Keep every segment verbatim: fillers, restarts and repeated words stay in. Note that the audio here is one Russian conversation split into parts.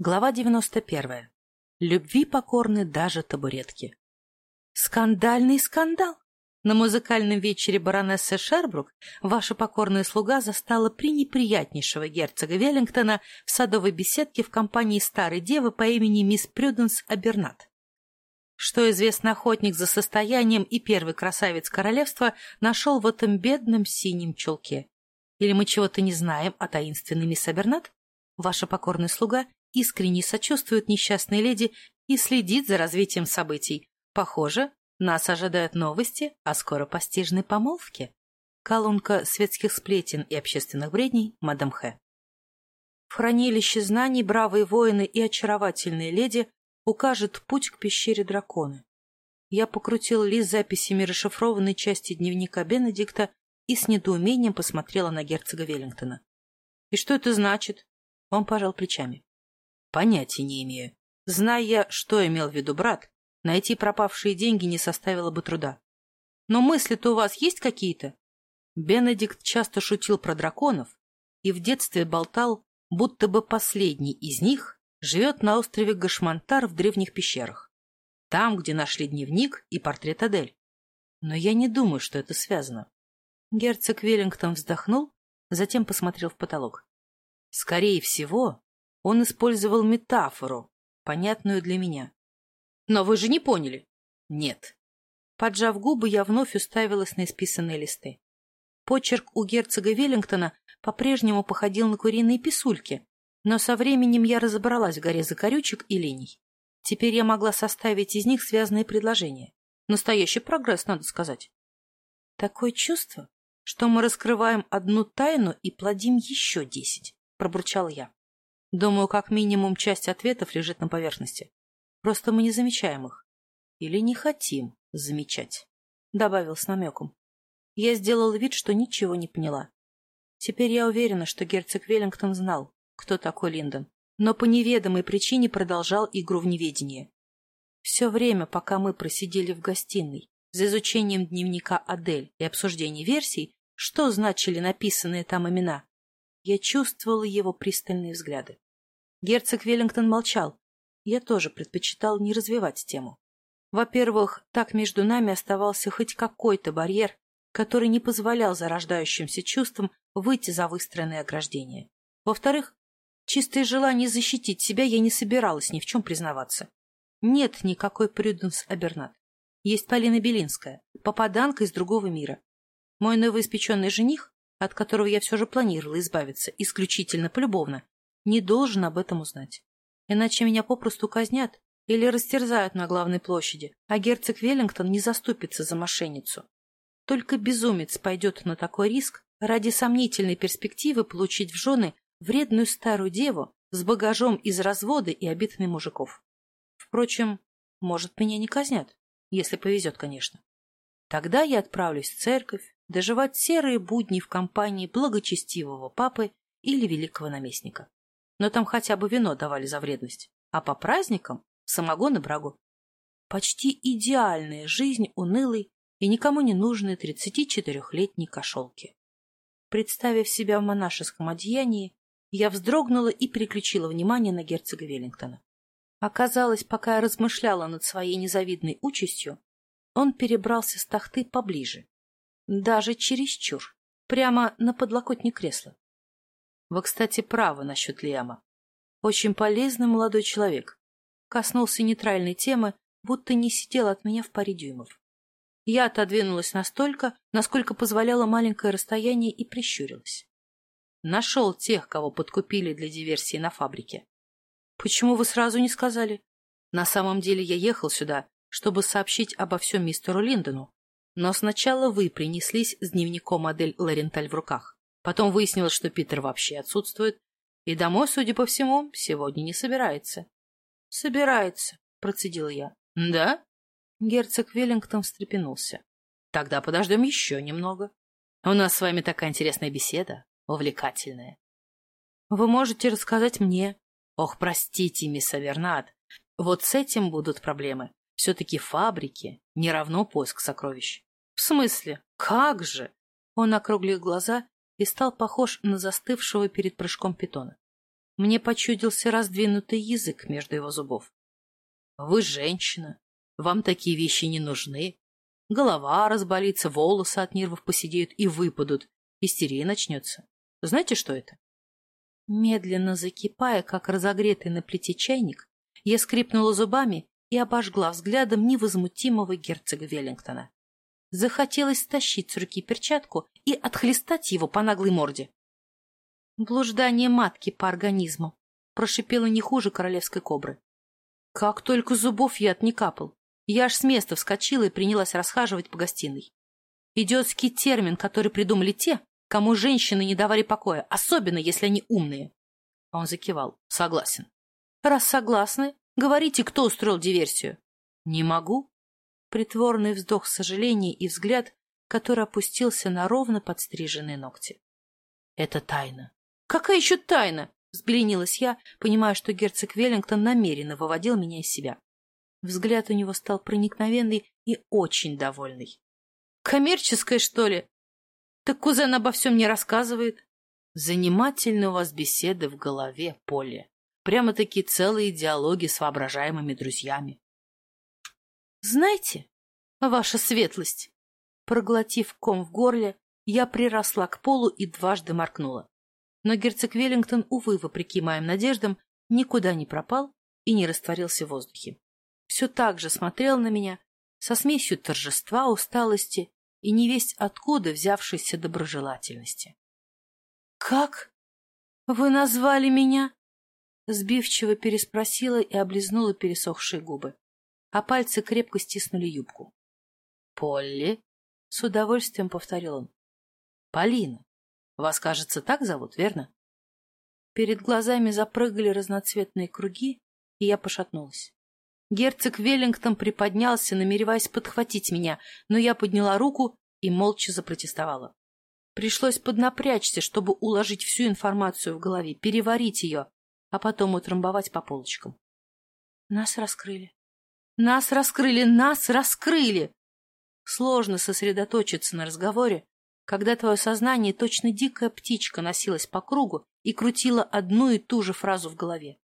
Глава девяносто первая. Любви покорны даже табуретки. Скандальный скандал! На музыкальном вечере баронессы Шербрук ваша покорная слуга застала пренеприятнейшего герцога Веллингтона в садовой беседке в компании старой девы по имени мисс Прюденс Абернат. Что известно, охотник за состоянием и первый красавец королевства нашел в этом бедном синем чулке. Или мы чего-то не знаем о таинственной мисс Абернат? Ваша покорная слуга искренне сочувствует несчастной леди и следит за развитием событий. Похоже, нас ожидают новости о скоропостижной помолвке. Колонка светских сплетен и общественных бредней мадам Х. В хранилище знаний бравые воины и очаровательные леди укажет путь к пещере дракона. Я покрутил лист с записями расшифрованной части дневника Бенедикта и с недоумением посмотрела на герцога Веллингтона. — И что это значит? Он пожал плечами. — Понятия не имею. Зная я, что имел в виду брат, найти пропавшие деньги не составило бы труда. Но мысли-то у вас есть какие-то? Бенедикт часто шутил про драконов и в детстве болтал, будто бы последний из них живет на острове Гашмантар в древних пещерах, там, где нашли дневник и портрет Адель. Но я не думаю, что это связано. Герцог Веллингтон вздохнул, затем посмотрел в потолок. Скорее всего, он использовал метафору, понятную для меня. Но вы же не поняли. Нет. Поджав губы, я вновь уставилась на исписанные листы. Почерк у герцога Веллингтона по-прежнему походил на куриные писульки, но со временем я разобралась в горе закорючек и линий. Теперь я могла составить из них связанные предложения. Настоящий прогресс, надо сказать. Такое чувство, что мы раскрываем одну тайну и плодим еще десять, пробурчала я. Думаю, как минимум часть ответов лежит на поверхности. Просто мы не замечаем их. Или не хотим замечать, — добавил с намеком. Я сделала вид, что ничего не поняла. Теперь я уверена, что герцог Веллингтон знал, кто такой Линдон, но по неведомой причине продолжал игру в неведение. Все время, пока мы просидели в гостиной, за изучением дневника Адель и обсуждением версий, что значили написанные там имена, я чувствовала его пристальные взгляды. Герцог Веллингтон молчал. Я тоже предпочитал не развивать тему. Во-первых, так между нами оставался хоть какой-то барьер, который не позволял зарождающимся чувствам выйти за выстроенное ограждение. Во-вторых, чистое желание защитить себя я не собиралась ни в чем признаваться. Нет никакой Прюденс Абернат. Есть Полина Белинская, попаданка из другого мира. Мой новоиспеченный жених, от которого я все же планировала избавиться исключительно полюбовно, не должен об этом узнать. Иначе меня попросту казнят или растерзают на главной площади, а герцог Веллингтон не заступится за мошенницу. Только безумец пойдет на такой риск ради сомнительной перспективы получить в жены вредную старую деву с багажом из развода и обитыми мужиков. Впрочем, может, меня не казнят, если повезет, конечно. Тогда я отправлюсь в церковь доживать серые будни в компании благочестивого папы или великого наместника. Но там хотя бы вино давали за вредность, а по праздникам — самогон и брагу. Почти идеальная жизнь унылой и никому не нужной тридцатичетырехлетней кошелки. Представив себя в монашеском одеянии, я вздрогнула и переключила внимание на герцога Веллингтона. Оказалось, пока я размышляла над своей незавидной участью, он перебрался с тахты поближе, даже чересчур, прямо на подлокотник кресла. Вы, кстати, правы насчет Лиама. Очень полезный молодой человек. Коснулся нейтральной темы, будто не сидел от меня в паре дюймов. Я отодвинулась настолько, насколько позволяло маленькое расстояние, и прищурилась. Нашел тех, кого подкупили для диверсии на фабрике. Почему вы сразу не сказали? На самом деле я ехал сюда, чтобы сообщить обо всем мистеру Линдону, но сначала вы принеслись с дневником Адель Ларенталь в руках. Потом выяснилось, что Питер вообще отсутствует, и домой, судя по всему, сегодня не собирается. — Собирается, — процедила я. — Да? Герцог Веллингтон встрепенулся. — Тогда подождем еще немного. У нас с вами такая интересная беседа, увлекательная. — Вы можете рассказать мне. — Ох, простите, мисс Абернат, вот с этим будут проблемы. Все-таки фабрики не равно поиск сокровищ. — В смысле? Как же? Он округлил глаза и стал похож на застывшего перед прыжком питона. Мне почудился раздвинутый язык между его зубов. Вы женщина, вам такие вещи не нужны. Голова разболится, волосы от нервов поседеют и выпадут. Истерия начнется. Знаете, что это? Медленно закипая, как разогретый на плите чайник, я скрипнула зубами и обожгла взглядом невозмутимого герцога Веллингтона. Захотелось стащить с руки перчатку и отхлестать его по наглой морде. Блуждание матки по организму прошипело не хуже королевской кобры. Как только зубов яд не капал, я аж с места вскочила и принялась расхаживать по гостиной. Идиотский термин, который придумали те, кому женщины не давали покоя, особенно если они умные. А он закивал. Согласен. Раз согласны, говорите, кто устроил диверсию. Не могу. Притворный вздох сожаления и взгляд, который опустился на ровно подстриженные ногти. Это тайна. Какая еще тайна? Взбеленилась я, понимая, что герцог Веллингтон намеренно выводил меня из себя. Взгляд у него стал проникновенный и очень довольный. Коммерческая, что ли? Так кузен обо всем не рассказывает. Занимательные у вас беседы в голове, Полли. Прямо-таки целые диалоги с воображаемыми друзьями. Знаете, ваша светлость, проглотив ком в горле, я приросла к полу и дважды моркнула. Но герцог Веллингтон, увы, вопреки моим надеждам, никуда не пропал и не растворился в воздухе. Все так же смотрел на меня, со смесью торжества, усталости и невесть откуда взявшейся доброжелательности. — Как? Вы назвали меня? — сбивчиво переспросила и облизнула пересохшие губы, а пальцы крепко стиснули юбку. — Полли, — с удовольствием повторил он. — Полина. Вас, кажется, так зовут, верно? Перед глазами запрыгали разноцветные круги, и я пошатнулась. Герцог Веллингтон приподнялся, намереваясь подхватить меня, но я подняла руку и молча запротестовала. Пришлось поднапрячься, чтобы уложить всю информацию в голове, переварить ее, а потом утрамбовать по полочкам. Нас раскрыли. Нас раскрыли, нас раскрыли! Сложно сосредоточиться на разговоре, когда твое сознание, точно дикая птичка, носилась по кругу и крутила одну и ту же фразу в голове.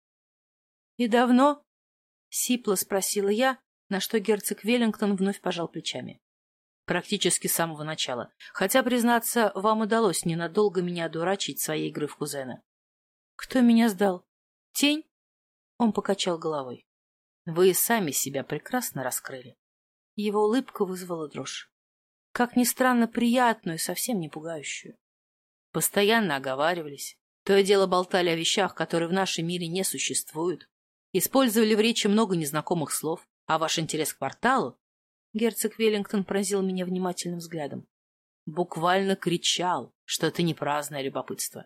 — И давно? — сипло спросила я, на что герцог Веллингтон вновь пожал плечами. — Практически с самого начала. Хотя, признаться, вам удалось ненадолго меня одурачить своей игры в кузена. — Кто меня сдал? Тень? Он покачал головой. — Вы и сами себя прекрасно раскрыли. Его улыбка вызвала дрожь. Как ни странно, приятную, совсем не пугающую. Постоянно оговаривались, то и дело болтали о вещах, которые в нашем мире не существуют, использовали в речи много незнакомых слов, а ваш интерес к порталу, герцог Веллингтон поразил меня внимательным взглядом, буквально кричал, что это не праздное любопытство.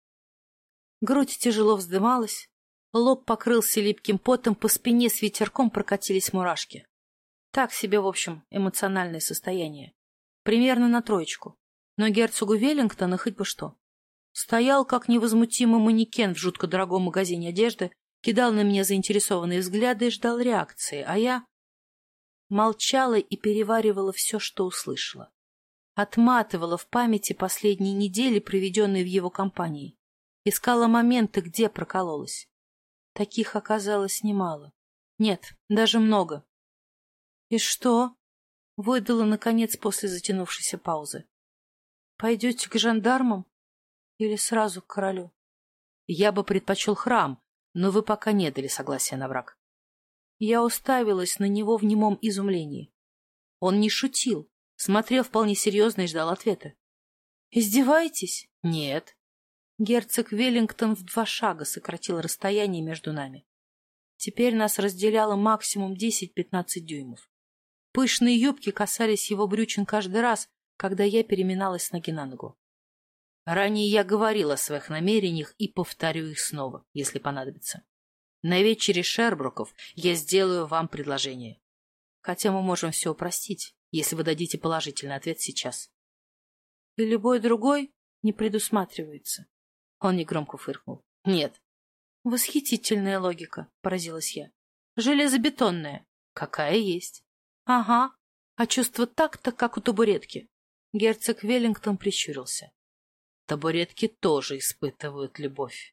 Грудь тяжело вздымалась, лоб покрылся липким потом, по спине с ветерком прокатились мурашки. Так себе, в общем, эмоциональное состояние. Примерно на троечку. Но герцогу Веллингтона хоть бы что. Стоял, как невозмутимый манекен в жутко дорогом магазине одежды, кидал на меня заинтересованные взгляды и ждал реакции, а я молчала и переваривала все, что услышала. Отматывала в памяти последние недели, проведенные в его компании. Искала моменты, где прокололась. Таких оказалось немало. Нет, даже много. — И что? — выдала, наконец, после затянувшейся паузы. — Пойдете к жандармам или сразу к королю? — Я бы предпочел храм, но вы пока не дали согласия на брак. Я уставилась на него в немом изумлении. Он не шутил, смотрел вполне серьезно и ждал ответа. — Издеваетесь? — Нет. Герцог Веллингтон в два шага сократил расстояние между нами. Теперь нас разделяло максимум десять-пятнадцать дюймов. Пышные юбки касались его брючин каждый раз, когда я переминалась с ноги на ногу. Ранее я говорил о своих намерениях и повторю их снова, если понадобится. На вечере Шербруков я сделаю вам предложение. Хотя мы можем все упростить, если вы дадите положительный ответ сейчас. И любой другой не предусматривается. Он негромко фыркнул. Нет. Восхитительная логика, поразилась я. Железобетонная. Какая есть. Ага. А чувство так-то, как у табуретки. Герцог Веллингтон прищурился. Табуретки тоже испытывают любовь.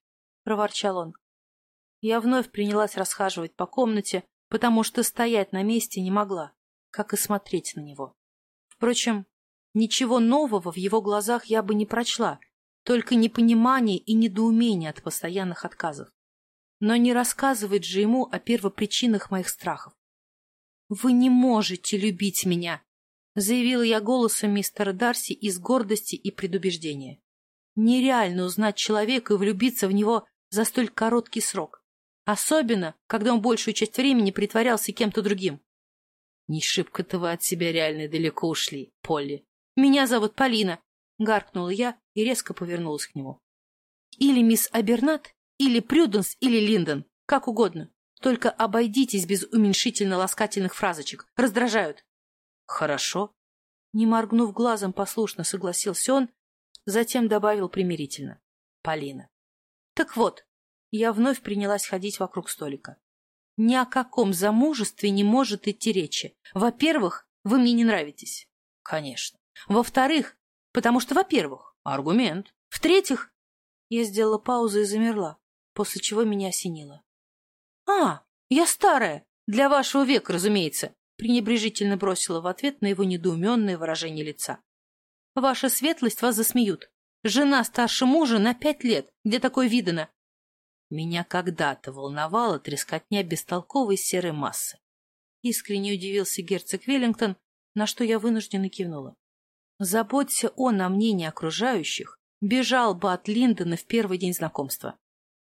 проворчал он. Я вновь принялась расхаживать по комнате, потому что стоять на месте не могла, как и смотреть на него. Впрочем, ничего нового в его глазах я бы не прочла, только непонимание и недоумение от постоянных отказов. Но не рассказывать же ему о первопричинах моих страхов. «Вы не можете любить меня», — заявила я голосом мистера Дарси из гордости и предубеждения. «Нереально узнать человека и влюбиться в него за столь короткий срок, особенно, когда он большую часть времени притворялся кем-то другим». «Не шибко-то вы от себя реально далеко ушли, Полли. Меня зовут Полина», — гаркнула я и резко повернулась к нему. «Или мисс Абернат, или Прюденс, или Линдон, как угодно. Только обойдитесь без уменьшительно-ласкательных фразочек. Раздражают». «Хорошо». Не моргнув глазом, послушно согласился он, затем добавил примирительно. «Полина». «Так вот», я вновь принялась ходить вокруг столика. «Ни о каком замужестве не может идти речи. Во-первых, вы мне не нравитесь». «Конечно». «Во-вторых, потому что, во-первых, аргумент. В-третьих...» Я сделала паузу и замерла, после чего меня осенило. «А, я старая! Для вашего века, разумеется!» пренебрежительно бросила в ответ на его недоуменное выражение лица. «Ваша светлость, вас засмеют. Жена старше мужа на пять лет. Где такое видано?» Меня когда-то волновала трескотня бестолковой серой массы. Искренне удивился герцог Веллингтон, на что я вынужденно кивнула. Заботься он о мнении окружающих, бежал бы от Линдона в первый день знакомства.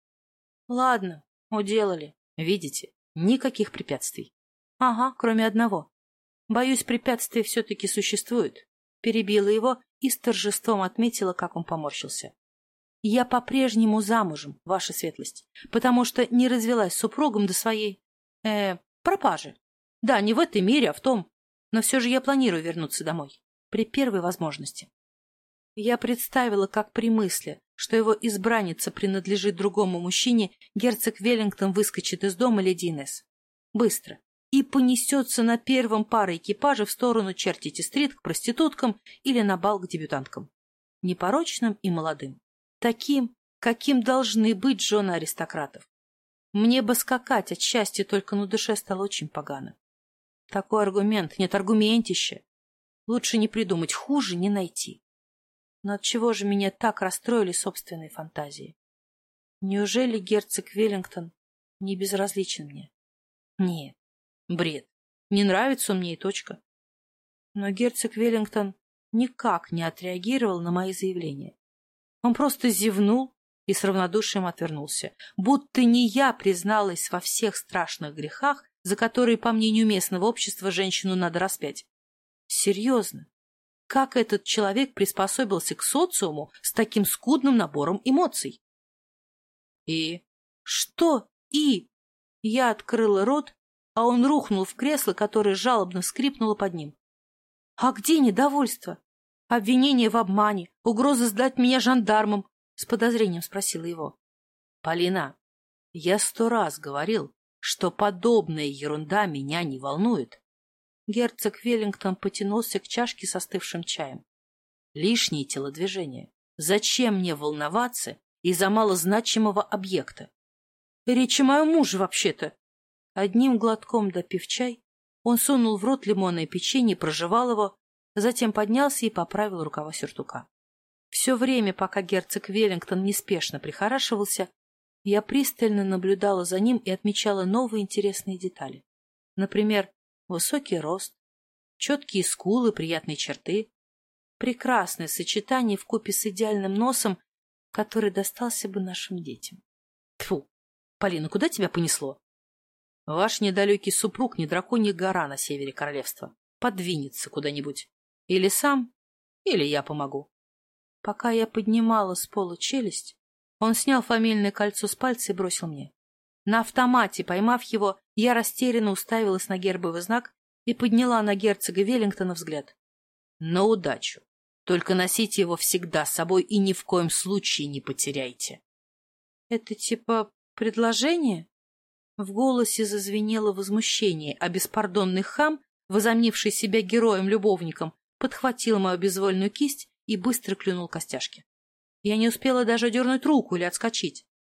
«Ладно, уделали. Видите, никаких препятствий». «Ага, кроме одного. Боюсь, препятствия все-таки существуют». Перебила его и с торжеством отметила, как он поморщился. «Я по-прежнему замужем, ваша светлость, потому что не развелась с супругом до своей... э пропажи. Да, не в этой мире, а в том. Но все же я планирую вернуться домой. При первой возможности». Я представила, как при мысли, что его избранница принадлежит другому мужчине, герцог Веллингтон выскочит из дома леди Инесс. Быстро. И понесется на первом паре экипажа в сторону Чертити-стрит к проституткам или на бал к дебютанткам. Непорочным и молодым. Таким, каким должны быть жены аристократов. Мне бы скакать от счастья, только на душе стало очень погано. Такой аргумент, нет, аргументище. Лучше не придумать, хуже не найти. Но отчего же меня так расстроили собственные фантазии? Неужели герцог Веллингтон не безразличен мне? Нет, бред. Не нравится он мне и точка. Но герцог Веллингтон никак не отреагировал на мои заявления. Он просто зевнул и с равнодушием отвернулся, будто не я призналась во всех страшных грехах, за которые, по мнению местного общества, женщину надо распять. Серьезно? Как этот человек приспособился к социуму с таким скудным набором эмоций? И? Что и? Я открыла рот, а он рухнул в кресло, которое жалобно скрипнуло под ним. А где недовольство? Обвинение в обмане, угроза сдать меня жандармам? С подозрением спросила его. Полина, я сто раз говорил, что подобная ерунда меня не волнует. Герцог Веллингтон потянулся к чашке с остывшим чаем. Лишние телодвижения. Зачем мне волноваться из-за малозначимого объекта? Речь о моем муже вообще-то. Одним глотком допив чай, он сунул в рот лимонное печенье, прожевал его, затем поднялся и поправил рукава сюртука. Все время, пока герцог Веллингтон неспешно прихорашивался, я пристально наблюдала за ним и отмечала новые интересные детали. Например, высокий рост, четкие скулы, приятные черты. Прекрасное сочетание вкупе с идеальным носом, который достался бы нашим детям. Тьфу! Полина, куда тебя понесло? Ваш недалекий супруг не драконья гора на севере королевства. Подвинется куда-нибудь. Или сам, или я помогу. Пока я поднимала с пола челюсть, он снял фамильное кольцо с пальца и бросил мне. На автомате, поймав его, я растерянно уставилась на гербовый знак и подняла на герцога Веллингтона взгляд. На удачу. Только носите его всегда с собой и ни в коем случае не потеряйте. Это типа предложение? В голосе зазвенело возмущение, а беспардонный хам, возомнивший себя героем-любовником, подхватил мою безвольную кисть и быстро клюнул костяшки. Я не успела даже дернуть руку или отскочить.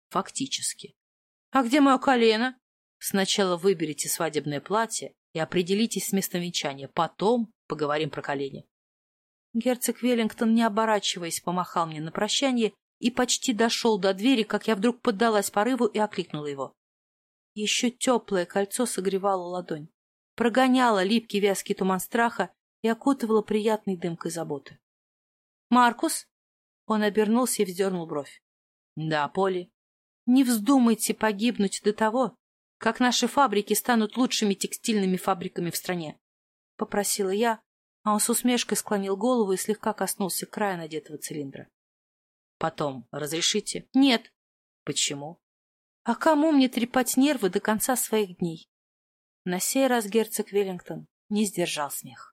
Фактически. А где мое колено? Сначала выберите свадебное платье и определитесь с местом венчания. Потом поговорим про колени. Герцог Веллингтон, не оборачиваясь, помахал мне на прощание и почти дошел до двери, как я вдруг поддалась порыву и окликнула его. Еще теплое кольцо согревало ладонь, прогоняло липкий вязкий туман страха и окутывало приятной дымкой заботы. «Маркус?» Он обернулся и вздернул бровь. «Да, Полли. Не вздумайте погибнуть до того, как наши фабрики станут лучшими текстильными фабриками в стране», — попросила я, а он с усмешкой склонил голову и слегка коснулся края надетого цилиндра. «Потом разрешите?» «Нет». «Почему?» «А кому мне трепать нервы до конца своих дней?» На сей раз герцог Веллингтон не сдержал смех.